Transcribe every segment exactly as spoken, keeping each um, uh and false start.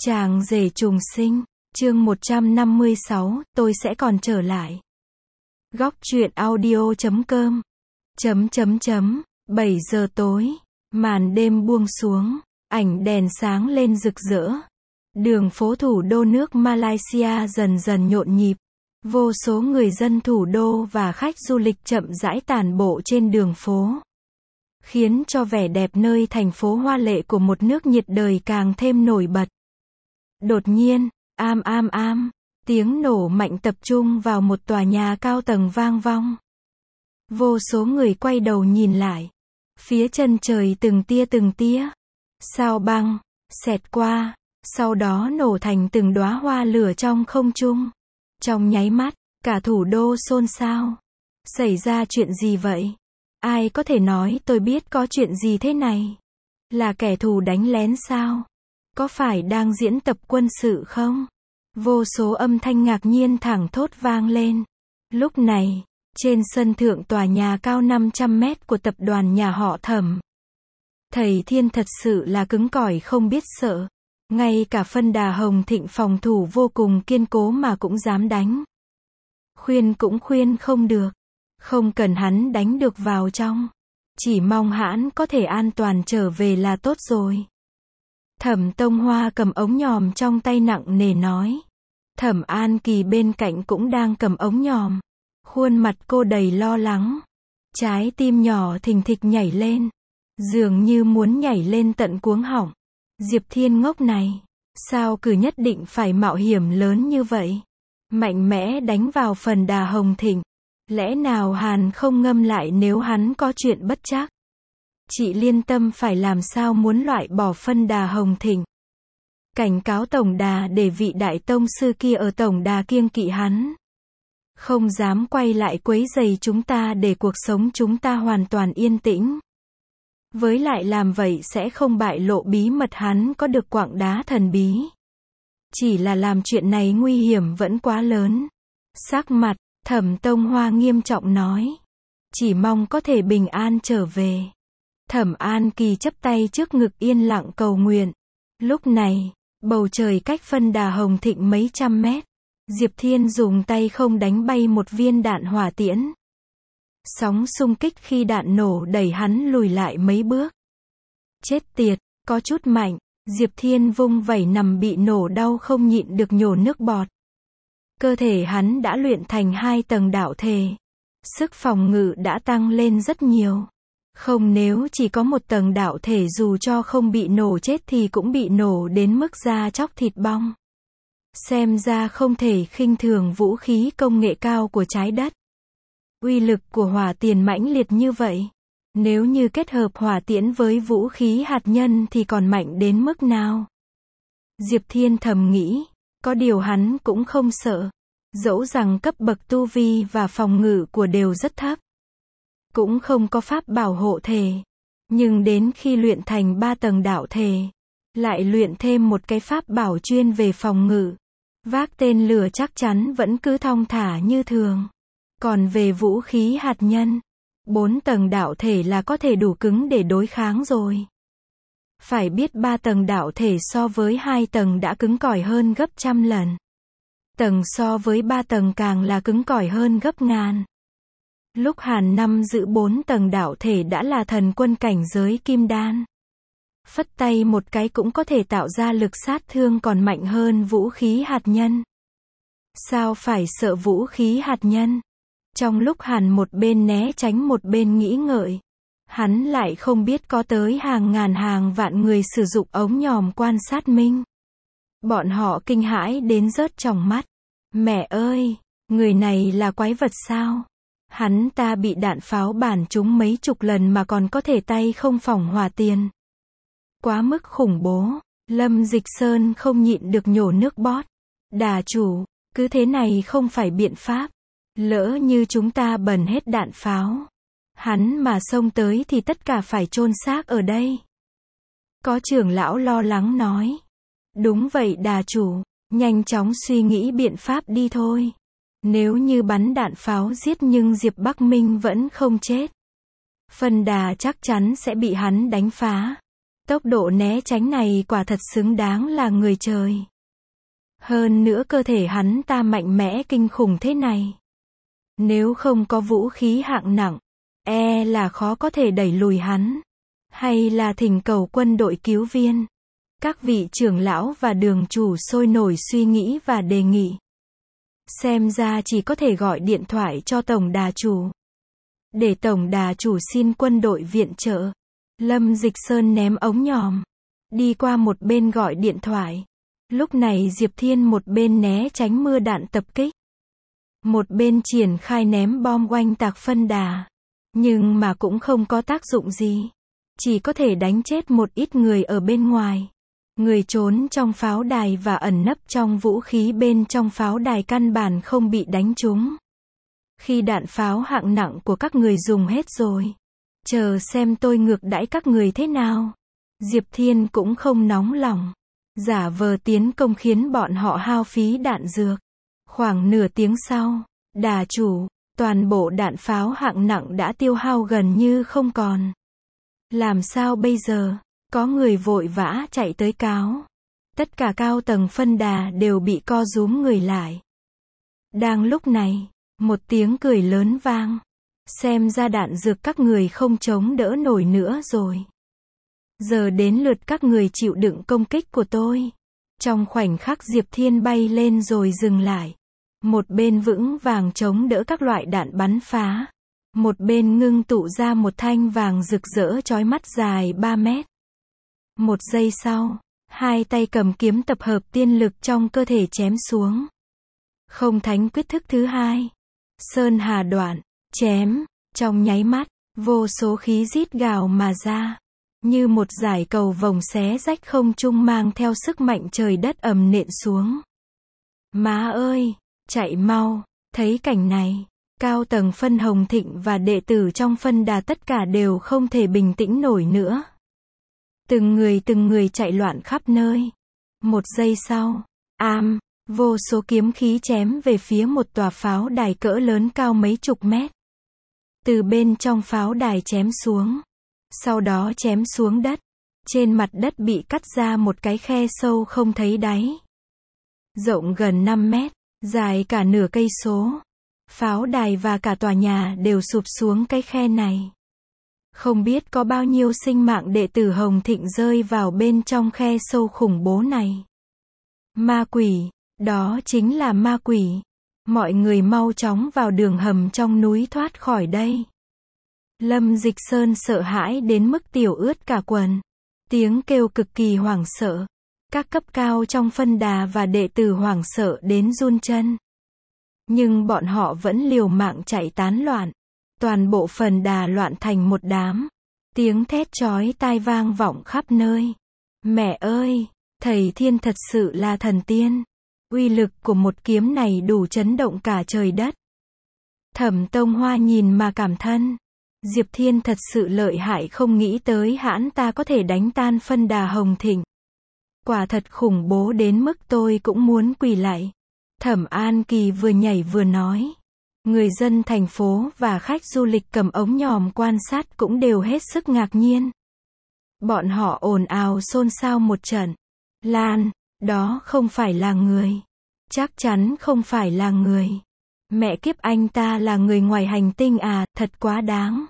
Chàng rể trùng sinh, chương một trăm năm mươi sáu, tôi sẽ còn trở lại. Góc truyện audio chấm com chấm chấm chấm bảy giờ tối, màn đêm buông xuống, ảnh đèn sáng lên rực rỡ. Đường phố thủ đô nước Malaysia dần dần nhộn nhịp. Vô số người dân thủ đô và khách du lịch chậm rãi tản bộ trên đường phố, khiến cho vẻ đẹp nơi thành phố hoa lệ của một nước nhiệt đới càng thêm nổi bật. Đột nhiên, am am am, tiếng nổ mạnh tập trung vào một tòa nhà cao tầng vang vọng. Vô số người quay đầu nhìn lại. Phía chân trời từng tia từng tia sao băng xẹt qua, sau đó nổ thành từng đóa hoa lửa trong không trung. Trong nháy mắt, cả thủ đô xôn xao. Xảy ra chuyện gì vậy? Ai có thể nói tôi biết có chuyện gì thế này? Là kẻ thù đánh lén sao? Có phải đang diễn tập quân sự không? Vô số âm thanh ngạc nhiên thẳng thốt vang lên. Lúc này, trên sân thượng tòa nhà cao năm trăm mét của tập đoàn nhà họ Thẩm, thầy Thiên thật sự là cứng cỏi không biết sợ. Ngay cả phân đà Hồng Thịnh phòng thủ vô cùng kiên cố mà cũng dám đánh. Khuyên cũng khuyên không được. Không cần hắn đánh được vào trong. Chỉ mong hắn có thể an toàn trở về là tốt rồi. Thẩm Tông Hoa cầm ống nhòm trong tay nặng nề nói. Thẩm An Kỳ bên cạnh cũng đang cầm ống nhòm. Khuôn mặt cô đầy lo lắng. Trái tim nhỏ thình thịch nhảy lên. Dường như muốn nhảy lên tận cuống họng. Diệp Thiên ngốc này, sao cứ nhất định phải mạo hiểm lớn như vậy? Mạnh mẽ đánh vào phần đà Hồng Thịnh. Lẽ nào Hàn không ngâm lại nếu hắn có chuyện bất trắc? Chị Liên Tâm phải làm sao muốn loại bỏ phân đà Hồng Thịnh? Cảnh cáo tổng đà để vị đại tông sư kia ở tổng đà kiêng kỵ hắn. Không dám quay lại quấy rầy chúng ta để cuộc sống chúng ta hoàn toàn yên tĩnh. Với lại làm vậy sẽ không bại lộ bí mật hắn có được quặng đá thần bí. Chỉ là làm chuyện này nguy hiểm vẫn quá lớn. Sắc mặt, Thẩm Tông Hoa nghiêm trọng nói. Chỉ mong có thể bình an trở về. Thẩm An Kỳ chắp tay trước ngực yên lặng cầu nguyện. Lúc này, bầu trời cách phân đà Hồng Thịnh mấy trăm mét. Diệp Thiên dùng tay không đánh bay một viên đạn hỏa tiễn. Sóng xung kích khi đạn nổ đẩy hắn lùi lại mấy bước. Chết tiệt, có chút mạnh. Diệp Thiên vung vẩy nằm bị nổ đau không nhịn được nhổ nước bọt. Cơ thể hắn đã luyện thành hai tầng đạo thể. Sức phòng ngự đã tăng lên rất nhiều. Không, nếu chỉ có một tầng đạo thể dù cho không bị nổ chết thì cũng bị nổ đến mức da chóc thịt bong. Xem ra không thể khinh thường vũ khí công nghệ cao của trái đất. Uy lực của hỏa tiễn mãnh liệt như vậy. Nếu như kết hợp hỏa tiễn với vũ khí hạt nhân thì còn mạnh đến mức nào? Diệp Thiên thầm nghĩ. Có điều hắn cũng không sợ. Dẫu rằng cấp bậc tu vi và phòng ngự của đều rất thấp. Cũng không có pháp bảo hộ thể. Nhưng đến khi luyện thành ba tầng đạo thể, lại luyện thêm một cái pháp bảo chuyên về phòng ngự. Vác tên lửa chắc chắn vẫn cứ thong thả như thường. Còn về vũ khí hạt nhân, bốn tầng đạo thể là có thể đủ cứng để đối kháng rồi. Phải biết ba tầng đạo thể so với hai tầng đã cứng cỏi hơn gấp trăm lần. Tầng so với ba tầng càng là cứng cỏi hơn gấp ngàn. Lúc Hàn Năm giữ bốn tầng đạo thể đã là thần quân cảnh giới kim đan. Phất tay một cái cũng có thể tạo ra lực sát thương còn mạnh hơn vũ khí hạt nhân. Sao phải sợ vũ khí hạt nhân? Trong lúc Hàn một bên né tránh một bên nghĩ ngợi, hắn lại không biết có tới hàng ngàn hàng vạn người sử dụng ống nhòm quan sát minh. Bọn họ kinh hãi đến rớt tròng mắt. Mẹ ơi, người này là quái vật sao? Hắn ta bị đạn pháo bắn trúng mấy chục lần mà còn có thể tay không phỏng hỏa tiễn. Quá mức khủng bố. Lâm Dịch Sơn không nhịn được nhổ nước bọt. Đà chủ, cứ thế này không phải biện pháp. Lỡ như chúng ta bần hết đạn pháo, hắn mà xông tới thì tất cả phải chôn xác ở đây. Có trưởng lão lo lắng nói. Đúng vậy đà chủ, nhanh chóng suy nghĩ biện pháp đi thôi. Nếu như bắn đạn pháo giết nhưng Diệp Bắc Minh vẫn không chết, phân đà chắc chắn sẽ bị hắn đánh phá. Tốc độ né tránh này quả thật xứng đáng là người trời. Hơn nữa cơ thể hắn ta mạnh mẽ kinh khủng thế này. Nếu không có vũ khí hạng nặng, e là khó có thể đẩy lùi hắn. Hay là thỉnh cầu quân đội cứu viên. Các vị trưởng lão và đường chủ sôi nổi suy nghĩ và đề nghị. Xem ra chỉ có thể gọi điện thoại cho tổng đà chủ. Để tổng đà chủ xin quân đội viện trợ. Lâm Dịch Sơn ném ống nhòm. Đi qua một bên gọi điện thoại. Lúc này Diệp Thiên một bên né tránh mưa đạn tập kích. Một bên triển khai ném bom oanh tạc phân đà. Nhưng mà cũng không có tác dụng gì. Chỉ có thể đánh chết một ít người ở bên ngoài. Người trốn trong pháo đài và ẩn nấp trong vũ khí bên trong pháo đài căn bản không bị đánh trúng. Khi đạn pháo hạng nặng của các người dùng hết rồi. Chờ xem tôi ngược đãi các người thế nào. Diệp Thiên cũng không nóng lòng. Giả vờ tiến công khiến bọn họ hao phí đạn dược. Khoảng nửa tiếng sau, đà chủ, toàn bộ đạn pháo hạng nặng đã tiêu hao gần như không còn. Làm sao bây giờ? Có người vội vã chạy tới cáo. Tất cả cao tầng phân đà đều bị co rúm người lại. Đang lúc này, một tiếng cười lớn vang. Xem ra đạn dược các người không chống đỡ nổi nữa rồi. Giờ đến lượt các người chịu đựng công kích của tôi. Trong khoảnh khắc Diệp Thiên bay lên rồi dừng lại. Một bên vững vàng chống đỡ các loại đạn bắn phá. Một bên ngưng tụ ra một thanh vàng rực rỡ chói mắt dài ba mét. Một giây sau, hai tay cầm kiếm tập hợp tiên lực trong cơ thể chém xuống. Không thánh quyết thức thứ hai. Sơn hà đoạn, chém, trong nháy mắt, vô số khí rít gào mà ra. Như một dải cầu vồng xé rách không trung mang theo sức mạnh trời đất ầm nện xuống. Má ơi, chạy mau, thấy cảnh này. Cao tầng phân Hồng Thịnh và đệ tử trong phân đà tất cả đều không thể bình tĩnh nổi nữa. Từng người từng người chạy loạn khắp nơi. Một giây sau, am, vô số kiếm khí chém về phía một tòa pháo đài cỡ lớn cao mấy chục mét. Từ bên trong pháo đài chém xuống. Sau đó chém xuống đất. Trên mặt đất bị cắt ra một cái khe sâu không thấy đáy. Rộng gần năm mét, dài cả nửa cây số. Pháo đài và cả tòa nhà đều sụp xuống cái khe này. Không biết có bao nhiêu sinh mạng đệ tử Hồng Thịnh rơi vào bên trong khe sâu khủng bố này. Ma quỷ, đó chính là ma quỷ. Mọi người mau chóng vào đường hầm trong núi thoát khỏi đây. Lâm Dịch Sơn sợ hãi đến mức tiểu ướt cả quần. Tiếng kêu cực kỳ hoảng sợ. Các cấp cao trong phân đà và đệ tử hoảng sợ đến run chân. Nhưng bọn họ vẫn liều mạng chạy tán loạn. Toàn bộ phần đà loạn thành một đám. Tiếng thét chói tai vang vọng khắp nơi. Mẹ ơi, thầy Thiên thật sự là thần tiên. Uy lực của một kiếm này đủ chấn động cả trời đất. Thẩm Tông Hoa nhìn mà cảm thân. Diệp Thiên thật sự lợi hại, không nghĩ tới hãn ta có thể đánh tan phân đà Hồng Thịnh. Quả thật khủng bố đến mức tôi cũng muốn quỳ lại. Thẩm An Kỳ vừa nhảy vừa nói. Người dân thành phố và khách du lịch cầm ống nhòm quan sát cũng đều hết sức ngạc nhiên. Bọn họ ồn ào xôn xao một trận. Lan, đó không phải là người. Chắc chắn không phải là người. Mẹ kiếp, anh ta là người ngoài hành tinh à, thật quá đáng.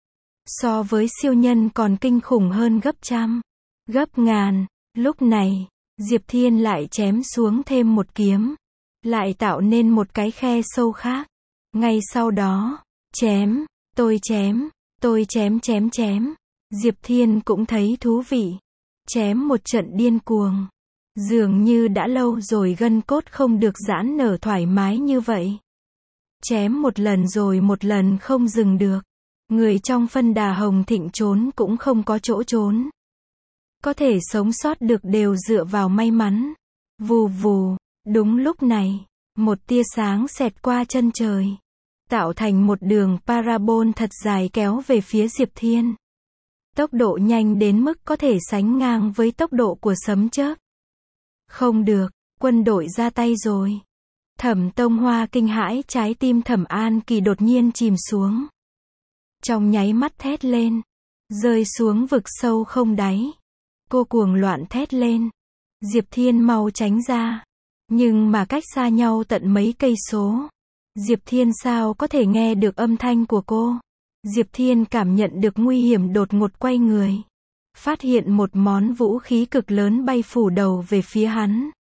So với siêu nhân còn kinh khủng hơn gấp trăm, gấp ngàn. Lúc này, Diệp Thiên lại chém xuống thêm một kiếm. Lại tạo nên một cái khe sâu khác. Ngay sau đó, chém, tôi chém, tôi chém chém chém. Diệp Thiên cũng thấy thú vị. Chém một trận điên cuồng. Dường như đã lâu rồi gân cốt không được giãn nở thoải mái như vậy. Chém một lần rồi một lần không dừng được. Người trong phân đà Hồng Thịnh trốn cũng không có chỗ trốn. Có thể sống sót được đều dựa vào may mắn. Vù vù, đúng lúc này, một tia sáng xẹt qua chân trời. Tạo thành một đường parabol thật dài kéo về phía Diệp Thiên. Tốc độ nhanh đến mức có thể sánh ngang với tốc độ của sấm chớp. Không được, quân đội ra tay rồi. Thẩm Tông Hoa kinh hãi, trái tim Thẩm An Kỳ đột nhiên chìm xuống. Trong nháy mắt thét lên, rơi xuống vực sâu không đáy. Cô cuồng loạn thét lên. Diệp Thiên mau tránh ra. Nhưng mà cách xa nhau tận mấy cây số. Diệp Thiên sao có thể nghe được âm thanh của cô? Diệp Thiên cảm nhận được nguy hiểm, đột ngột quay người. Phát hiện một món vũ khí cực lớn bay phủ đầu về phía hắn.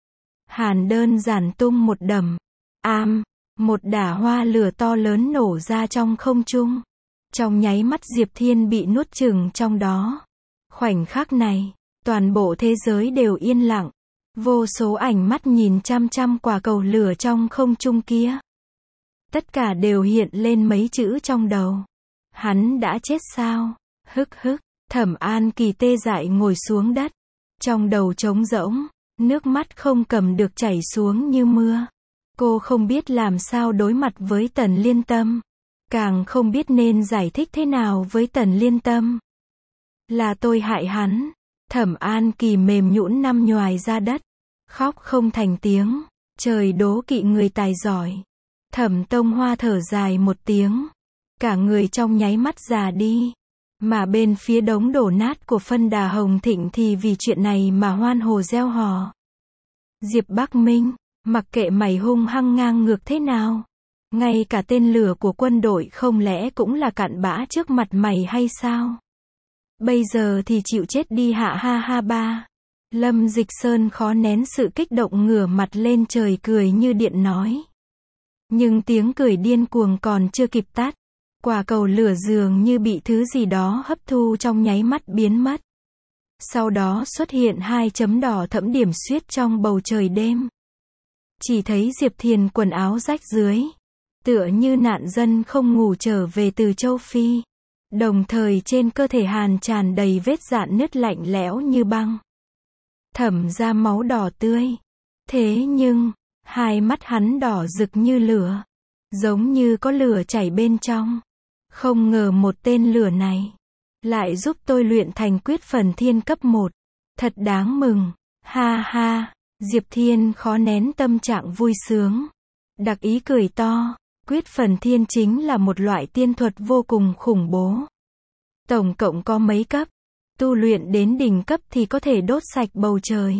Hàn đơn giản tung một đầm. Am, một đả hoa lửa to lớn nổ ra trong không trung. Trong nháy mắt Diệp Thiên bị nuốt chửng trong đó. Khoảnh khắc này, toàn bộ thế giới đều yên lặng. Vô số ánh mắt nhìn chăm chăm quả cầu lửa trong không trung kia. Tất cả đều hiện lên mấy chữ trong đầu. Hắn đã chết sao? Hức hức, Thẩm An Kỳ tê dại ngồi xuống đất. Trong đầu trống rỗng, nước mắt không cầm được chảy xuống như mưa. Cô không biết làm sao đối mặt với Tần Liên Tâm. Càng không biết nên giải thích thế nào với Tần Liên Tâm. Là tôi hại hắn. Thẩm An Kỳ mềm nhũn nằm nhoài ra đất. Khóc không thành tiếng. Trời đố kỵ người tài giỏi. Thẩm Tông Hoa thở dài một tiếng. Cả người trong nháy mắt già đi. Mà bên phía đống đổ nát của phân đà Hồng Thịnh thì vì chuyện này mà hoan hô reo hò. Diệp Bắc Minh, mặc kệ mày hung hăng ngang ngược thế nào. Ngay cả tên lửa của quân đội không lẽ cũng là cặn bã trước mặt mày hay sao? Bây giờ thì chịu chết đi hạ ha ha ba. Lâm Dịch Sơn khó nén sự kích động ngửa mặt lên trời cười như điện nói. Nhưng tiếng cười điên cuồng còn chưa kịp tắt. Quả cầu lửa dường như bị thứ gì đó hấp thu trong nháy mắt biến mất. Sau đó xuất hiện hai chấm đỏ thẫm điểm xuyết trong bầu trời đêm. Chỉ thấy Diệp Thiền quần áo rách dưới. Tựa như nạn dân không ngủ trở về từ châu Phi. Đồng thời trên cơ thể Hàn tràn đầy vết rạn nứt lạnh lẽo như băng. Thẩm ra máu đỏ tươi. Thế nhưng, hai mắt hắn đỏ rực như lửa. Giống như có lửa chảy bên trong. Không ngờ một tên lửa này lại giúp tôi luyện thành quyết phần thiên cấp một. Thật đáng mừng. Ha ha. Diệp Thiên khó nén tâm trạng vui sướng. Đặc ý cười to. Quyết phần thiên chính là một loại tiên thuật vô cùng khủng bố. Tổng cộng có mấy cấp. Tu luyện đến đỉnh cấp thì có thể đốt sạch bầu trời.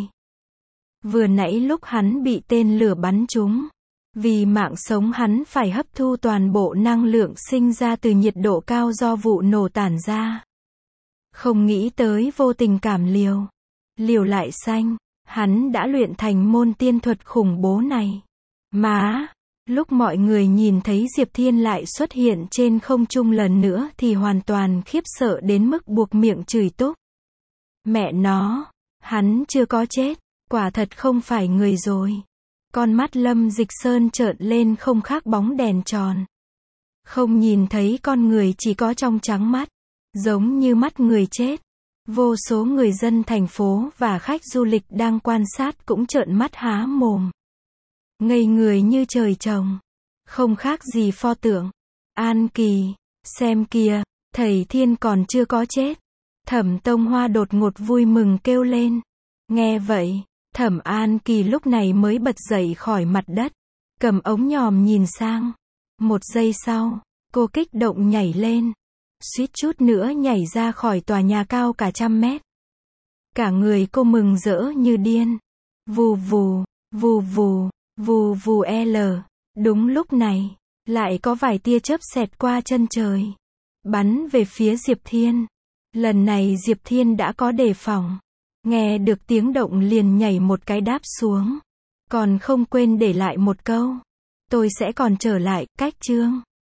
Vừa nãy lúc hắn bị tên lửa bắn trúng. Vì mạng sống hắn phải hấp thu toàn bộ năng lượng sinh ra từ nhiệt độ cao do vụ nổ tản ra. Không nghĩ tới vô tình cảm liều. Liều lại xanh. Hắn đã luyện thành môn tiên thuật khủng bố này. Má! Lúc mọi người nhìn thấy Diệp Thiên lại xuất hiện trên không trung lần nữa thì hoàn toàn khiếp sợ đến mức buộc miệng chửi túc. Mẹ nó! Hắn chưa có chết. Quả thật không phải người rồi. Con mắt Lâm Dịch Sơn trợn lên không khác bóng đèn tròn. Không nhìn thấy con người, chỉ có trong trắng mắt. Giống như mắt người chết. Vô số người dân thành phố và khách du lịch đang quan sát cũng trợn mắt há mồm. Ngây người như trời trồng. Không khác gì pho tượng. An Kỳ, xem kìa, thầy Thiên còn chưa có chết. Thẩm Tông Hoa đột ngột vui mừng kêu lên. Nghe vậy, Thẩm An Kỳ lúc này mới bật dậy khỏi mặt đất. Cầm ống nhòm nhìn sang. Một giây sau, cô kích động nhảy lên. Suýt chút nữa nhảy ra khỏi tòa nhà cao cả trăm mét. Cả người cô mừng rỡ như điên. Vù vù, vù vù, vù vù L. Đúng lúc này, lại có vài tia chớp xẹt qua chân trời. Bắn về phía Diệp Thiên. Lần này Diệp Thiên đã có đề phòng. Nghe được tiếng động liền nhảy một cái đáp xuống. Còn không quên để lại một câu. Tôi sẽ còn trở lại, cách chương.